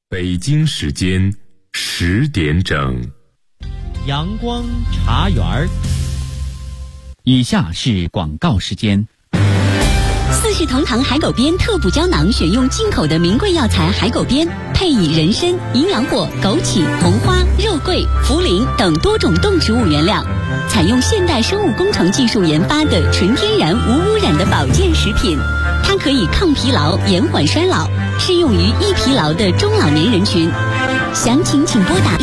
北京时间10点整， 阳光茶园儿。以下是广告时间。 四世同堂海狗鞭特补胶囊选用进口的名贵药材海狗鞭，配以人参、营养果、枸杞、红花、肉桂、茯苓等多种动植物原料，采用现代生物工程技术研发的纯天然无污染的保健食品。它可以抗疲劳、延缓衰老，适用于易疲劳的中老年人群。详情请拨打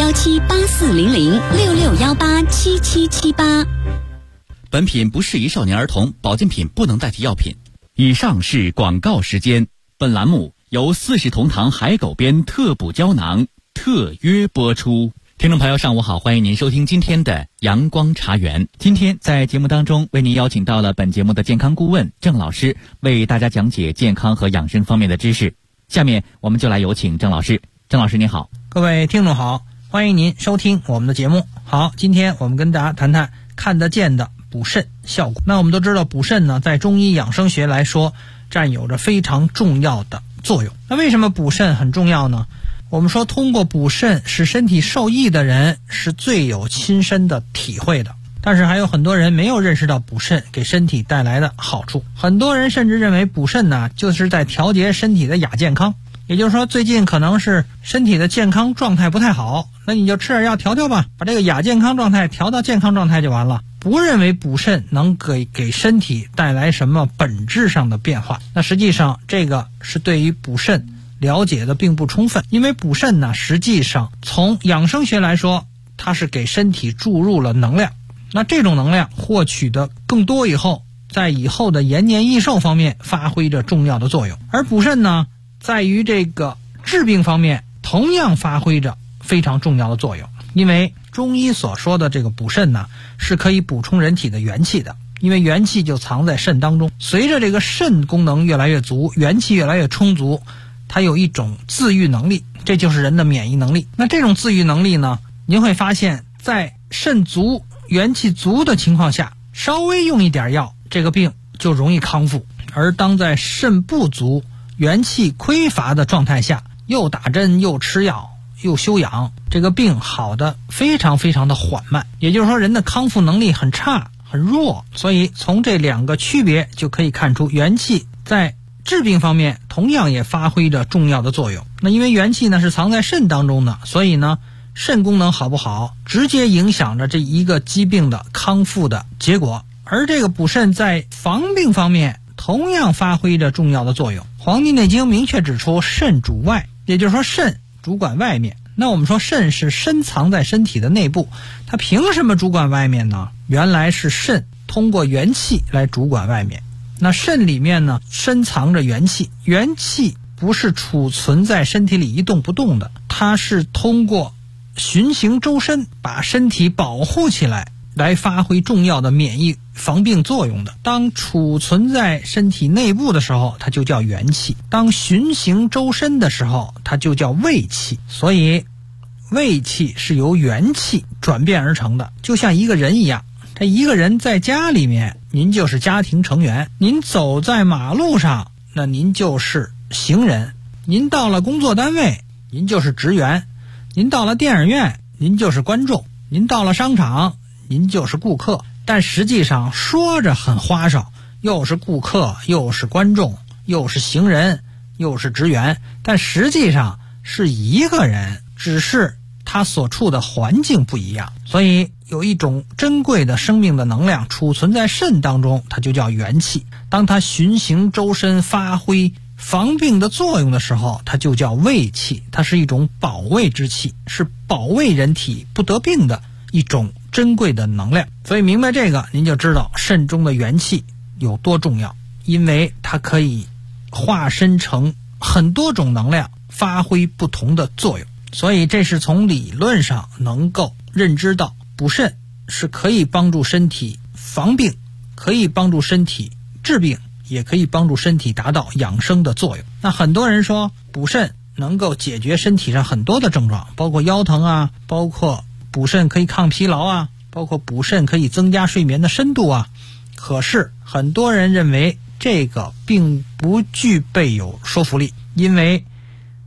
6617840066187778。 本品不适宜少年儿童，保健品不能代替药品。以上是广告时间。本栏目由四世同堂海狗鞭特补胶囊特约播出。听众朋友上午好，欢迎您收听今天的阳光茶园。今天在节目当中为您邀请到了本节目的健康顾问郑老师，为大家讲解健康和养生方面的知识。下面我们就来有请郑老师。郑老师您好。 各位听众好，欢迎您收听我们的节目。好，今天我们跟大家谈谈看得见的补肾效果。那我们都知道补肾呢，在中医养生学来说占有着非常重要的作用。那为什么补肾很重要呢？我们说通过补肾使身体受益的人是最有亲身的体会的，但是还有很多人没有认识到补肾给身体带来的好处。很多人甚至认为补肾呢就是在调节身体的亚健康，也就是说最近可能是身体的健康状态不太好，那你就吃点药调调吧，把这个亚健康状态调到健康状态就完了。不认为补肾能给身体带来什么本质上的变化。那实际上这个是对于补肾了解的并不充分，因为补肾呢实际上从养生学来说，它是给身体注入了能量。那这种能量获取的更多以后，在以后的延年益寿方面发挥着重要的作用。而补肾呢在于这个治病方面同样发挥着非常重要的作用。因为中医所说的这个补肾呢是可以补充人体的元气的，因为元气就藏在肾当中。随着这个肾功能越来越足，元气越来越充足，它有一种自愈能力，这就是人的免疫能力。那这种自愈能力呢，您会发现在肾足元气足的情况下，稍微用一点药，这个病就容易康复。而当在肾不足元气匮乏的状态下，又打针又吃药又休养，这个病好的非常非常的缓慢，也就是说人的康复能力很差很弱。所以从这两个区别就可以看出，元气在治病方面同样也发挥着重要的作用。那因为元气呢是藏在肾当中的，所以呢肾功能好不好直接影响着这一个疾病的康复的结果。而这个补肾在防病方面同样发挥着重要的作用。黄帝内经明确指出肾主外，也就是说肾主管外面。那我们说肾是深藏在身体的内部，它凭什么主管外面呢？原来是肾通过元气来主管外面。那肾里面呢深藏着元气，元气不是储存在身体里一动不动的，它是通过循行周身把身体保护起来，来发挥重要的免疫防病作用的。当储存在身体内部的时候，它就叫元气；当循行周身的时候，它就叫卫气。所以卫气是由元气转变而成的，就像一个人一样。这一个人在家里面，您就是家庭成员；您走在马路上，那您就是行人；您到了工作单位，您就是职员；您到了电影院，您就是观众；您到了商场，您就是顾客。但实际上说着很花哨，又是顾客又是观众又是行人又是职员，但实际上是一个人，只是他所处的环境不一样。所以有一种珍贵的生命的能量储存在肾当中，它就叫元气。当它循行周身发挥防病的作用的时候，它就叫卫气。它是一种保卫之气，是保卫人体不得病的一种珍贵的能量。所以明白这个，您就知道肾中的元气有多重要，因为它可以化身成很多种能量，发挥不同的作用。所以这是从理论上能够认知到补肾是可以帮助身体防病，可以帮助身体治病，也可以帮助身体达到养生的作用。那很多人说补肾能够解决身体上很多的症状，包括腰疼啊，包括补肾可以抗疲劳啊，包括补肾可以增加睡眠的深度啊。可是很多人认为这个并不具备有说服力，因为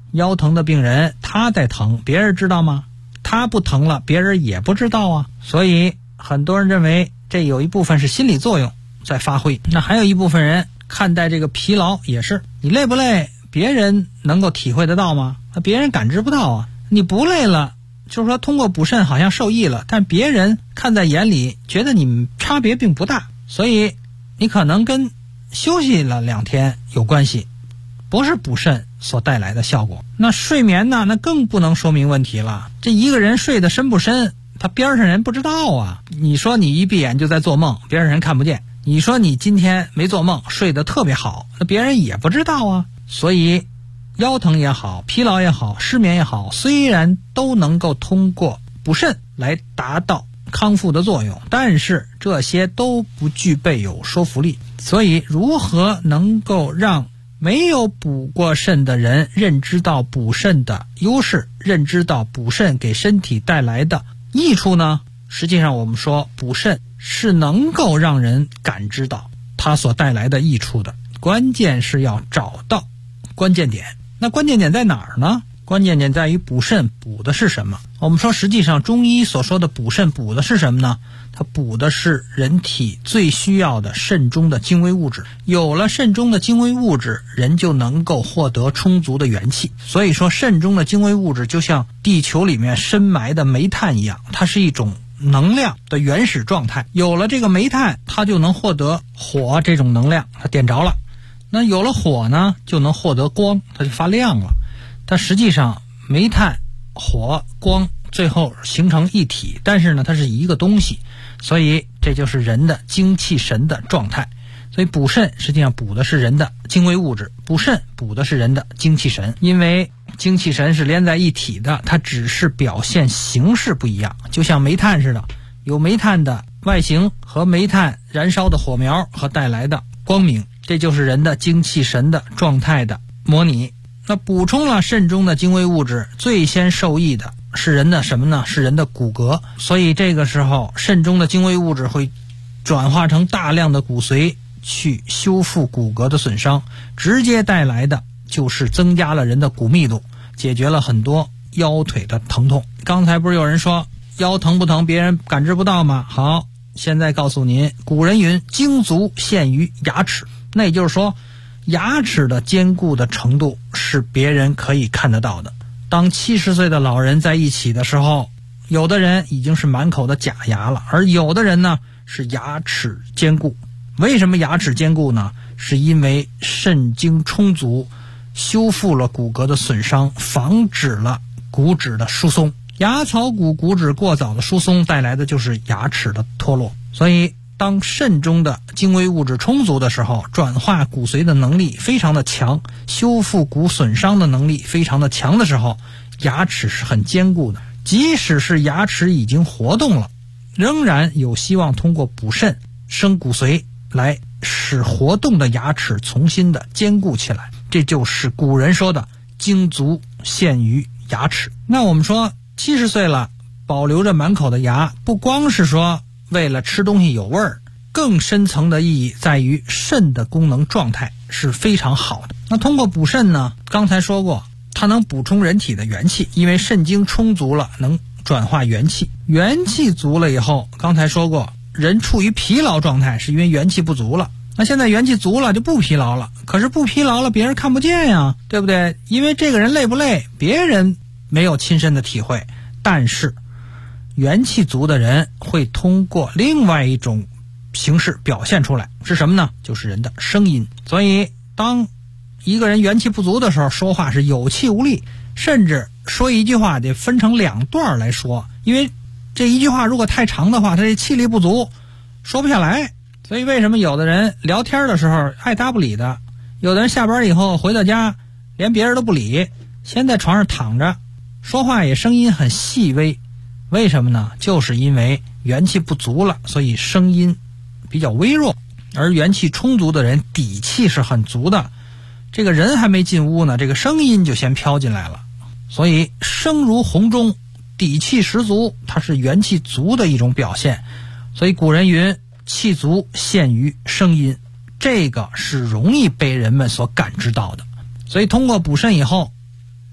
腰疼的病人他在疼，别人知道吗？他不疼了，别人也不知道啊。所以很多人认为这有一部分是心理作用在发挥。那还有一部分人看待这个疲劳也是，你累不累别人能够体会得到吗？别人感知不到啊。你不累了，就是说通过补肾好像受益了，但别人看在眼里觉得你差别并不大，所以你可能跟休息了2天有关系，不是补肾所带来的效果。那睡眠呢，那更不能说明问题了。这一个人睡得深不深，他边上人不知道啊。你说你一闭眼就在做梦，边上人看不见。你说你今天没做梦，睡得特别好，那别人也不知道啊。所以腰疼也好，疲劳也好，失眠也好，虽然都能够通过补肾来达到康复的作用，但是这些都不具备有说服力。所以如何能够让没有补过肾的人认知到补肾的优势，认知到补肾给身体带来的益处呢？实际上我们说补肾是能够让人感知到它所带来的益处的，关键是要找到关键点。那关键点在哪儿呢？关键点在于补肾补的是什么。我们说实际上中医所说的补肾补的是什么呢？它补的是人体最需要的肾中的精微物质。有了肾中的精微物质，人就能够获得充足的元气。所以说肾中的精微物质就像地球里面深埋的煤炭一样，它是一种能量的原始状态。有了这个煤炭，它就能获得火这种能量，它点着了。那有了火呢，就能获得光，它就发亮了。但实际上煤炭、火、光最后形成一体，但是呢它是一个东西，所以这就是人的精气神的状态。所以补肾实际上补的是人的精微物质，补肾补的是人的精气神。因为精气神是连在一体的，它只是表现形式不一样，就像煤炭似的，有煤炭的外形和煤炭燃烧的火苗和带来的光明，这就是人的精气神的状态的模拟。那补充了肾中的精微物质，最先受益的是人的什么呢？是人的骨骼。所以这个时候肾中的精微物质会转化成大量的骨髓去修复骨骼的损伤，直接带来的就是增加了人的骨密度，解决了很多腰腿的疼痛。刚才不是有人说腰疼不疼别人感知不到吗？好，现在告诉您，古人云精足现于牙齿，那也就是说牙齿的坚固的程度是别人可以看得到的。当70岁的老人在一起的时候，有的人已经是满口的假牙了，而有的人呢是牙齿坚固。为什么牙齿坚固呢？是因为肾精充足，修复了骨骼的损伤，防止了骨质的疏松。牙槽骨骨质过早的疏松带来的就是牙齿的脱落。所以当肾中的精微物质充足的时候，转化骨髓的能力非常的强，修复骨损伤的能力非常的强的时候，牙齿是很坚固的。即使是牙齿已经活动了，仍然有希望通过补肾生骨髓来使活动的牙齿重新的坚固起来。这就是古人说的精足现于牙齿。那我们说70岁了保留着满口的牙，不光是说为了吃东西有味儿，更深层的意义在于肾的功能状态是非常好的。那通过补肾呢，刚才说过它能补充人体的元气，因为肾精充足了能转化元气，元气足了以后，刚才说过人处于疲劳状态是因为元气不足了。那现在元气足了就不疲劳了，可是不疲劳了别人看不见呀，对不对？因为这个人累不累别人没有亲身的体会，但是元气足的人会通过另外一种形式表现出来，是什么呢？就是人的声音。所以当一个人元气不足的时候，说话是有气无力，甚至说一句话得分成2段来说，因为这一句话如果太长的话，他这气力不足说不下来。所以为什么有的人聊天的时候爱搭不理的，有的人下班以后回到家连别人都不理，先在床上躺着，说话也声音很细微。为什么呢？就是因为元气不足了，所以声音比较微弱。而元气充足的人底气是很足的，这个人还没进屋呢，这个声音就先飘进来了。所以声如洪钟，底气十足，它是元气足的一种表现。所以古人云气足现于声音，这个是容易被人们所感知到的。所以通过补肾以后，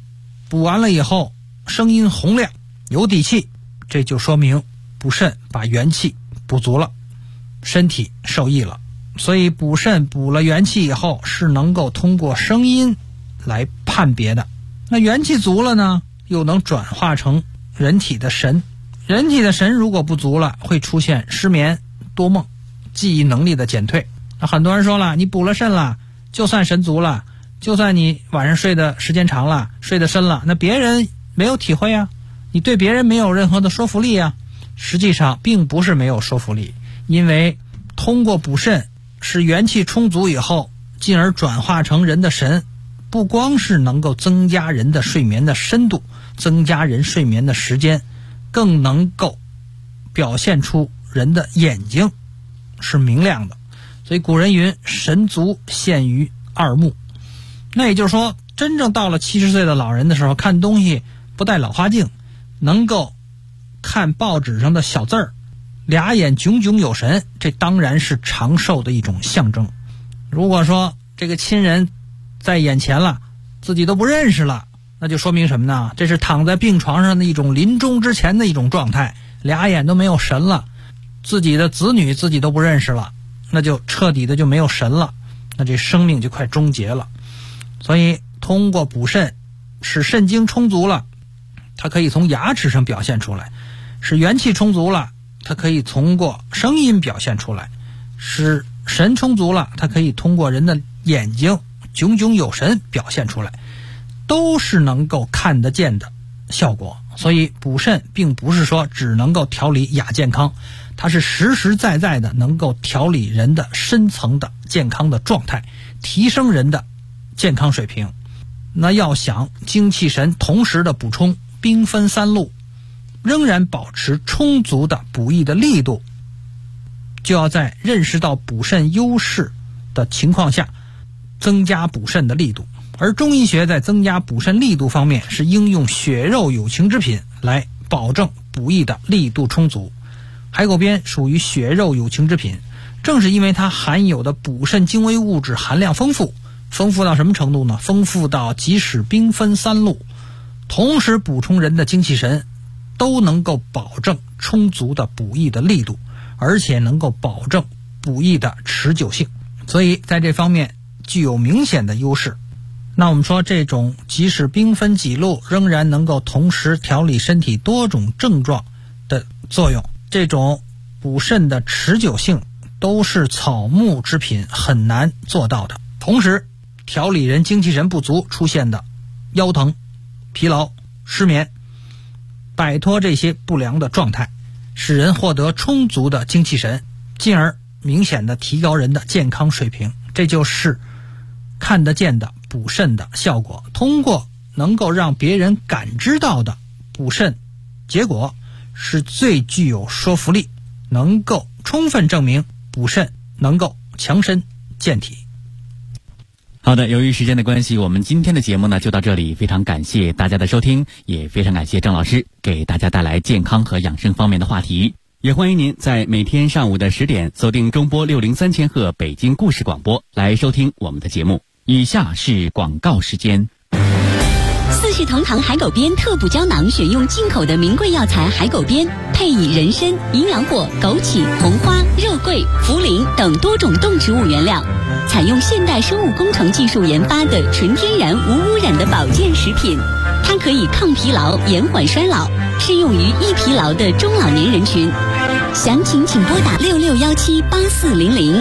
补完了以后声音洪亮有底气，这就说明补肾把元气补足了，身体受益了。所以补肾补了元气以后是能够通过声音来判别的。那元气足了呢，又能转化成人体的神。人体的神如果不足了，会出现失眠、多梦、记忆能力的减退。那很多人说了，你补了肾了，就算神足了，就算你晚上睡的时间长了，睡得深了，那别人没有体会啊，你对别人没有任何的说服力啊。实际上并不是没有说服力，因为通过补肾使元气充足以后，进而转化成人的神，不光是能够增加人的睡眠的深度，增加人睡眠的时间，更能够表现出人的眼睛是明亮的。所以古人云，神足现于二目。那也就是说，真正到了70岁的老人的时候，看东西不带老花镜，能够看报纸上的小字儿，俩眼炯炯有神，这当然是长寿的一种象征。如果说这个亲人在眼前了，自己都不认识了，那就说明什么呢？这是躺在病床上的一种临终之前的一种状态，俩眼都没有神了，自己的子女自己都不认识了，那就彻底的就没有神了，那这生命就快终结了。所以通过补肾使肾精充足了，它可以从牙齿上表现出来；使元气充足了，它可以通过声音表现出来；使神充足了，它可以通过人的眼睛炯炯有神表现出来，都是能够看得见的效果。所以补肾并不是说只能够调理亚健康，它是实实在在的能够调理人的深层的健康的状态，提升人的健康水平。那要想精气神同时的补充，兵分三路，仍然保持充足的补益的力度，就要在认识到补肾优势的情况下增加补肾的力度。而中医学在增加补肾力度方面是应用血肉有情之品来保证补益的力度充足。海狗鞭属于血肉有情之品，正是因为它含有的补肾精微物质含量丰富，丰富到什么程度呢？丰富到即使兵分三路，同时补充人的精气神，都能够保证充足的补益的力度，而且能够保证补益的持久性，所以在这方面具有明显的优势。那我们说这种即使兵分几路，仍然能够同时调理身体多种症状的作用，这种补肾的持久性都是草木之品很难做到的。同时调理人精气神不足出现的腰疼、疲劳、失眠，摆脱这些不良的状态，使人获得充足的精气神，进而明显的提高人的健康水平。这就是看得见的补肾的效果。通过能够让别人感知到的补肾结果，是最具有说服力，能够充分证明补肾能够强身健体。 好的，由于时间的关系，我们今天的节目呢就到这里，非常感谢大家的收听，也非常感谢郑老师给大家带来健康和养生方面的话题。也欢迎您在每天上午的10点锁定中波603千赫北京故事广播来收听我们的节目。以下是广告时间。 四世同堂海狗鞭特补胶囊选用进口的名贵药材海狗鞭，配以人参、营养果、枸杞、红花、肉桂、茯苓等多种动植物原料，采用现代生物工程技术研发的纯天然无污染的保健食品。它可以抗疲劳、延缓衰老，适用于易疲劳的中老年人群。详情请拨打66178400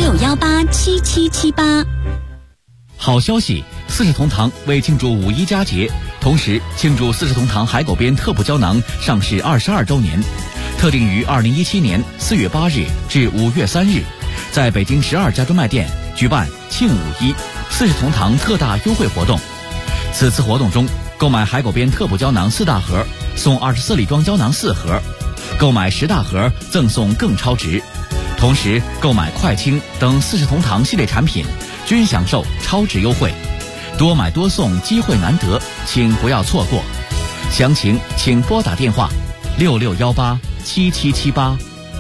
66187778。 好消息，四世同堂为庆祝五一佳节，同时庆祝四世同堂海狗鞭特补胶囊上市22周年，特定于2017年4月8日至5月3日，在北京12家专卖店举办庆五一四世同堂特大优惠活动。此次活动中，购买海狗鞭特补胶囊4大盒送24粒装胶囊4盒，购买10大盒赠送更超值。同时购买快清等四世同堂系列产品均享受超值优惠，多买多送，机会难得，请不要错过。详情请拨打电话66187778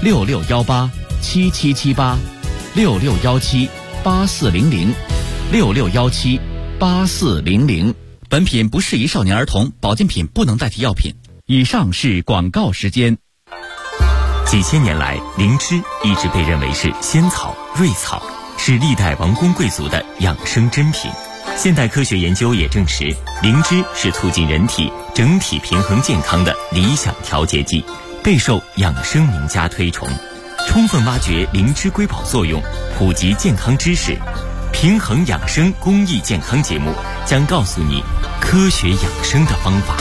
66187778 66178400 66178400。 本品不适宜少年儿童，保健品不能代替药品。以上是广告时间。 几千年来，灵芝一直被认为是仙草、瑞草，是历代王公贵族的养生珍品。现代科学研究也证实，灵芝是促进人体整体平衡健康的理想调节剂，备受养生名家推崇。充分挖掘灵芝瑰宝作用，普及健康知识，平衡养生公益健康节目将告诉你科学养生的方法。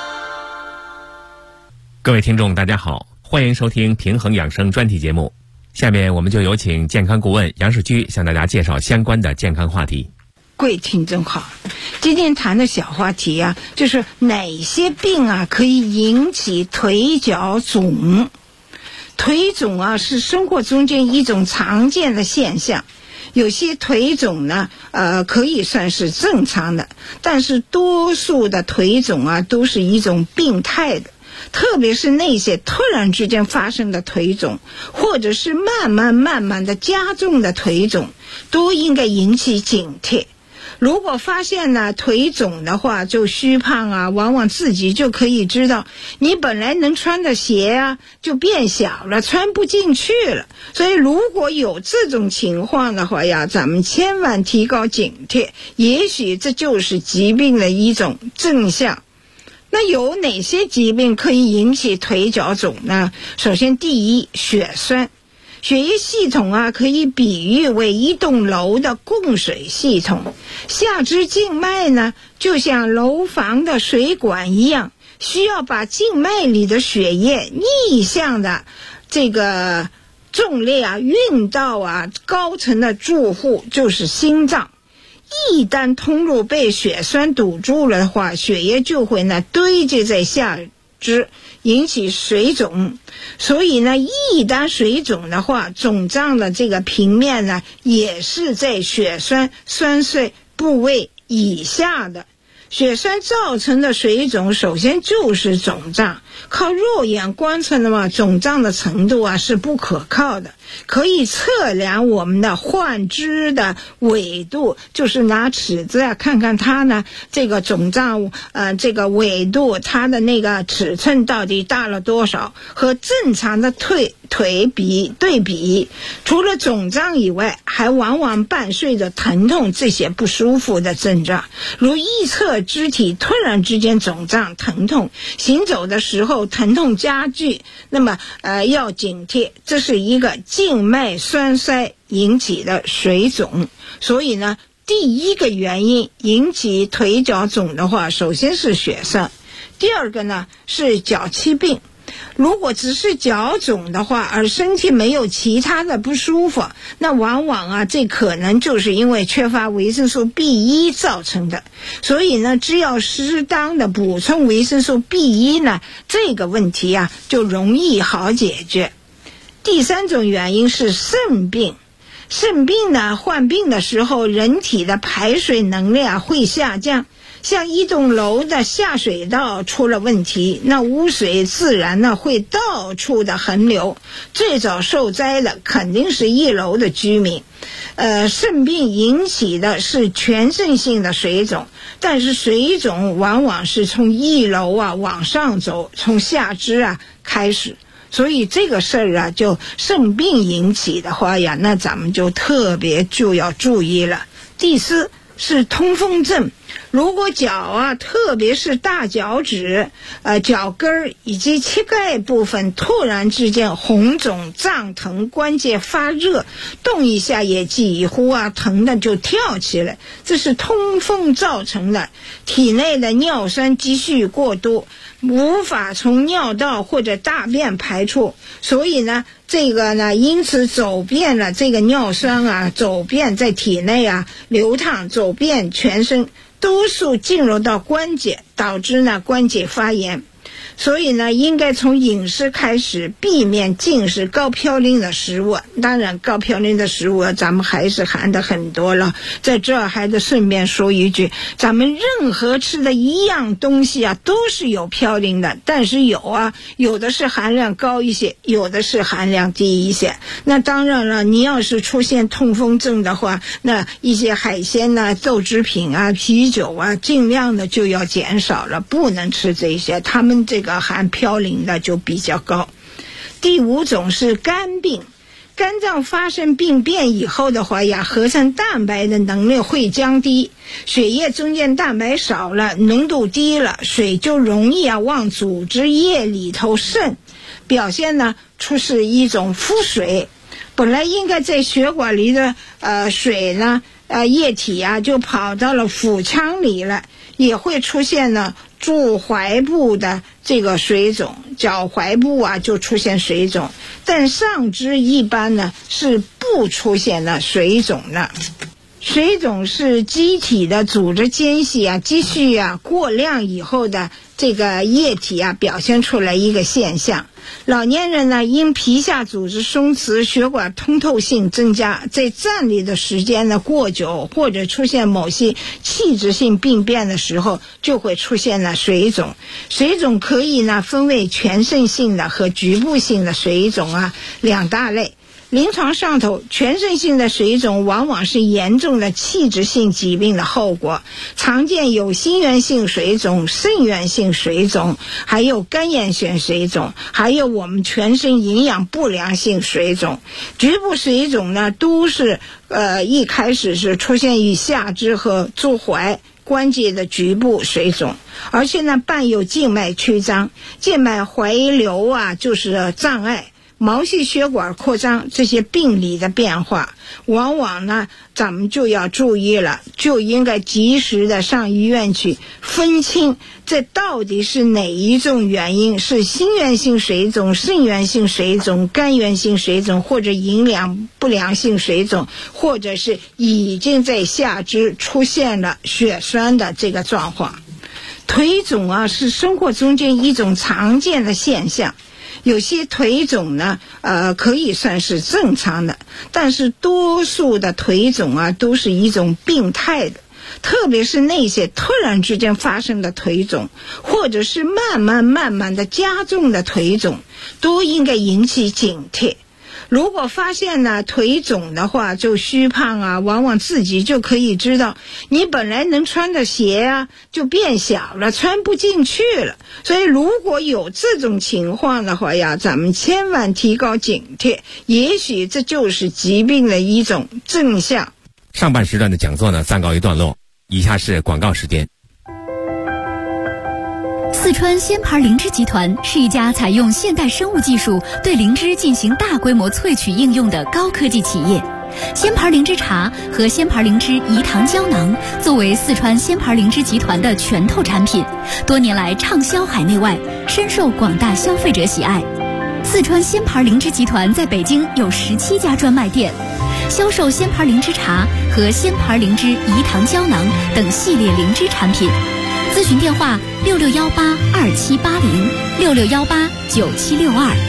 各位听众大家好，欢迎收听平衡养生专题节目。下面我们就有请健康顾问杨世居向大家介绍相关的健康话题。 各位听众好，今天谈的小话题啊，就是哪些病啊可以引起腿脚肿。腿肿啊是生活中间一种常见的现象，有些腿肿呢可以算是正常的，但是多数的腿肿啊都是一种病态的，特别是那些突然之间发生的腿肿，或者是慢慢的加重的腿肿，都应该引起警惕。如果发现呢腿肿的话，就虚胖啊，往往自己就可以知道，你本来能穿的鞋啊就变小了，穿不进去了。所以如果有这种情况的话呀，咱们千万提高警惕，也许这就是疾病的一种征象。那有哪些疾病可以引起腿脚肿呢？首先第一，血栓。血液系统啊可以比喻为一栋楼的供水系统，下肢静脉呢就像楼房的水管一样，需要把静脉里的血液逆向的这个重力啊运到啊高层的住户，就是心脏。一旦通路被血栓堵住了的话，血液就会呢堆积在下肢，引起水肿。所以呢，一旦水肿的话，肿胀的这个平面呢也是在血栓栓碎部位以下的。血栓造成的水肿首先就是肿胀，靠肉眼观测的话，肿胀的程度啊是不可靠的。可以测量我们的患肢的纬度，就是拿尺子啊看看它呢这个肿胀这个纬度，它的那个尺寸到底大了多少，和正常的腿对比。除了肿胀以外，还往往伴随着疼痛这些不舒服的症状，如一侧肢体突然之间肿胀疼痛，行走的时候疼痛加剧，那么要警惕，这是一个静脉栓塞引起的水肿。所以呢，第一个原因引起腿脚肿的话，首先是血栓。第二个呢是脚气病。如果只是脚肿的话，而身体没有其他的不舒服，那往往啊这可能就是因为缺乏维生素 B1 造成的。所以呢，只要适当的补充维生素 B1 呢，这个问题啊就容易好解决。第三种原因是肾病。肾病呢，患病的时候人体的排水能力啊会下降，像一栋楼的下水道出了问题，那污水自然呢会到处的横流，最早受灾的肯定是一楼的居民。肾病引起的是全身性的水肿，但是水肿往往是从一楼啊往上走，从下肢啊开始。所以这个事儿啊，就肾病引起的话呀，那咱们就特别就要注意了。第四是通风症。如果脚啊，特别是大脚趾、脚跟儿以及膝盖部分突然之间红肿、胀疼、关节发热，动一下也几乎啊疼的就跳起来，这是通风造成的。体内的尿酸积蓄过多，无法从尿道或者大便排出，所以呢，这个呢，因此走遍了这个尿酸啊，走遍在体内啊流淌，走遍全身，多数进入到关节，导致呢关节发炎。 所以呢，应该从饮食开始，避免进食高嘌呤的食物。当然，高嘌呤的食物咱们还是含的很多了。在这儿还得顺便说一句，咱们任何吃的一样东西啊，都是有嘌呤的，但是有的是含量高一些，有的是含量低一些。那当然了，你要是出现痛风症的话，那一些海鲜啊、豆制品啊、啤酒啊，尽量的就要减少了，不能吃这些，他们这个含嘌呤的就比较高。第5种是肝病，肝脏发生病变以后的话呀，合成蛋白的能力会降低，血液中间蛋白少了，浓度低了，水就容易往组织液里头渗，表现呢出是一种腹水。本来应该在血管里的水呢液体就跑到了腹腔里了，也会出现呢住踝部的这个水肿，脚踝部就出现水肿，但上肢一般呢是不出现的水肿的。水肿是机体的组织间隙积蓄过量以后的这个液体表现出来一个现象。老年人呢，因皮下组织松弛，血管通透性增加，在站立的时间呢过久，或者出现某些器质性病变的时候，就会出现了水肿。水肿可以呢分为全身性的和局部性的水肿两大类。临床上头，全身性的水肿往往是严重的器质性疾病的后果，常见有心源性水肿、肾源性水肿，还有肝炎性水肿，还有我们全身营养不良性水肿。局部水肿呢，都是一开始是出现于下肢和足踝关节的局部水肿，而且呢伴有静脉曲张、静脉回流就是障碍、毛细血管扩张，这些病理的变化，往往呢咱们就要注意了，就应该及时的上医院去分清这到底是哪一种原因，是心源性水肿、肾源性水肿、肝源性水肿，或者营养不良性水肿，或者是已经在下肢出现了血栓的这个状况。腿肿是生活中间一种常见的现象。有些腿肿呢可以算是正常的，但是多数的腿肿都是一种病态的，特别是那些突然之间发生的腿肿，或者是慢慢的加重的腿肿，都应该引起警惕。如果发现呢腿肿的话，就虚胖往往自己就可以知道，你本来能穿的鞋就变小了，穿不进去了。所以如果有这种情况的话咱们千万提高警惕，也许这就是疾病的一种征象。 上半时段的讲座呢暂告一段落，以下是广告时间。 四川鲜牌灵芝集团是一家采用现代生物技术对灵芝进行大规模萃取应用的高科技企业。鲜牌灵芝茶和鲜牌灵芝饴糖胶囊作为四川鲜牌灵芝集团的拳头产品，多年来畅销海内外，深受广大消费者喜爱。四川鲜牌灵芝集团在北京有17家专卖店，销售鲜牌灵芝茶和鲜牌灵芝饴糖胶囊等系列灵芝产品。咨询电话66182780，66189762。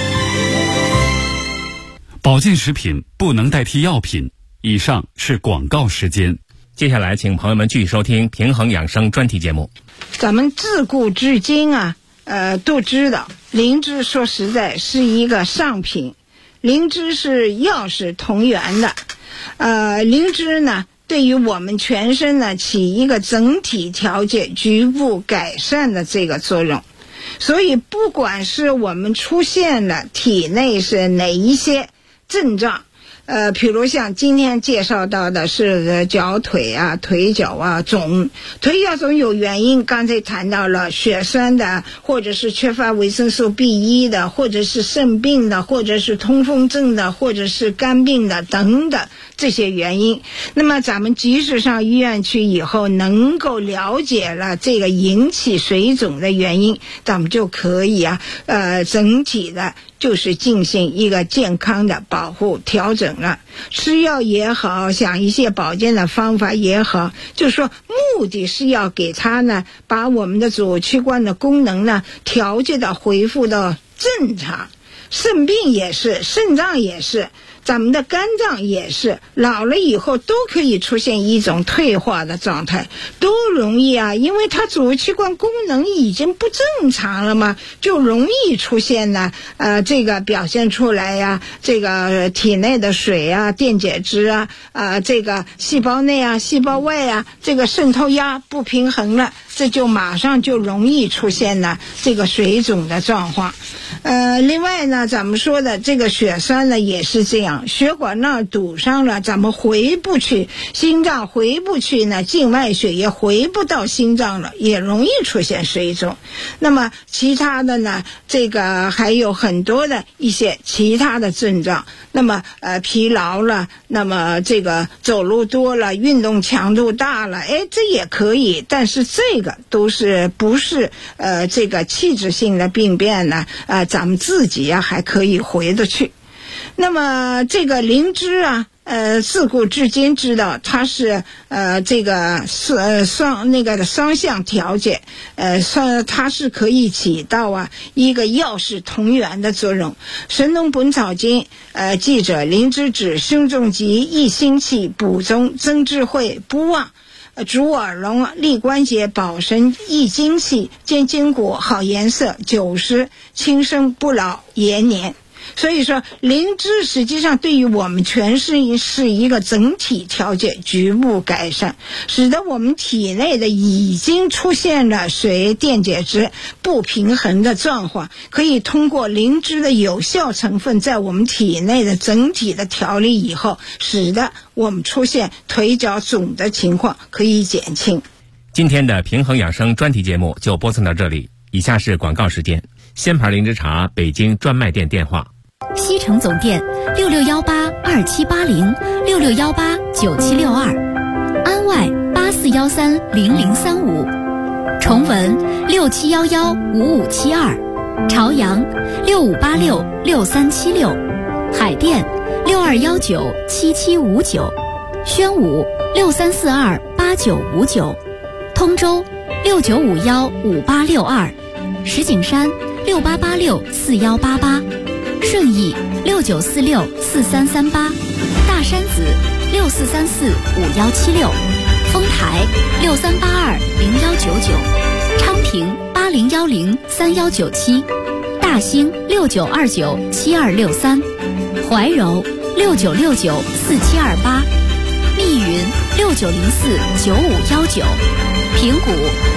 保健食品不能代替药品。以上是广告时间。 接下来请朋友们继续收听平衡养生专题节目。 咱们自古至今都知道灵芝说实在是一个上品，灵芝是药食同源的。灵芝呢对于我们全身呢起一个整体调节、局部改善的这个作用。所以不管是我们出现了体内是哪一些症状，比如像今天介绍到的是脚腿腿脚肿，腿脚肿有原因，刚才谈到了血栓的，或者是缺乏维生素 B1 的，或者是肾病的，或者是通风症的，或者是肝病的等等这些原因。那么咱们即使上医院去以后，能够了解了这个引起水肿的原因，咱们就可以整体的就是进行一个健康的保护调整了。吃药也好，想一些保健的方法也好，就是说目的是要给它呢，把我们的左器官的功能呢调节的恢复到正常。肾病也是，肾脏也是，咱们的肝脏也是，老了以后都可以出现一种退化的状态，都容易啊，因为它左器官功能已经不正常了嘛，就容易出现呢这个表现出来呀，这个体内的水啊、电解质啊这个细胞内啊、细胞外啊，这个渗透压不平衡了，这就马上就容易出现呢这个水肿的状况。另外呢，咱们说的这个血栓呢也是这样，血管那儿堵上了，咱们回不去，心脏回不去呢，静脉血也回不到心脏了，也容易出现水肿。那么其他的呢，这个还有很多的一些其他的症状。那么疲劳了，那么这个走路多了，运动强度大了，这也可以，但是这个都是不是这个器质性的病变呢，咱们自己还可以回得去。那么这个灵芝啊，自古至今知道它是这个双向调节，它是可以起到一个药食同源的作用。神农本草经记者灵芝指胸中疾，益心气，补中，增智慧，不忘，主耳聋，利关节，保神，益精气，兼筋骨，好颜色，久食，轻生不老，延年。所以说灵芝实际上对于我们全身是一个整体调节，局部改善，使得我们体内的已经出现了水电解质不平衡的状况，可以通过灵芝的有效成分在我们体内的整体的调理以后，使得我们出现腿脚肿的情况可以减轻。 今天的平衡养生专题节目就播送到这里，以下是广告时间。仙牌灵芝茶北京专卖店电话： 西城总店66182780，66189762，安外84130035，崇文67115572，朝阳65866376，海淀62197759，宣武63428959，通州69515862，石景山68864188，顺义69464338，大山子64345176，丰台63820199，昌平80103197，大兴69297263，怀柔69694728，密云69049519，平谷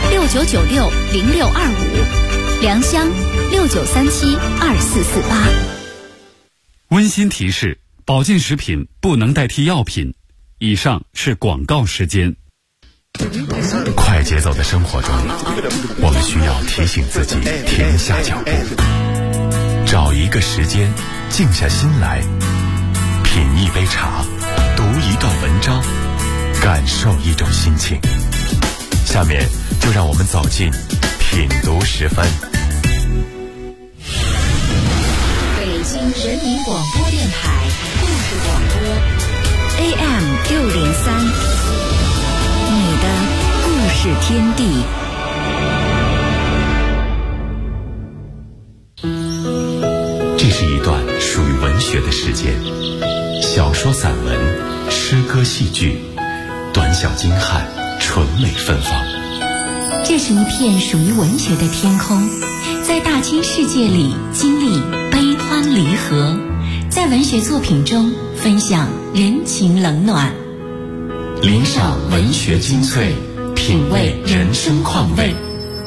69960625，良乡69372448。 温馨提示：保健食品不能代替药品。以上是广告时间。 快节奏的生活中，我们需要提醒自己停下脚步，找一个时间，静下心来，品一杯茶，读一段文章，感受一种心情。下面就让我们走进品读时分。 北京人民广播电台故事广播 AM 603，你的故事天地。 这是一段属于文学的时间，小说、散文、诗歌、戏剧，短小精悍，纯美芬芳。 这是一片属于文学的天空，在大千世界里经历悲欢离合，在文学作品中分享人情冷暖， 领赏文学精粹，品味人生况味。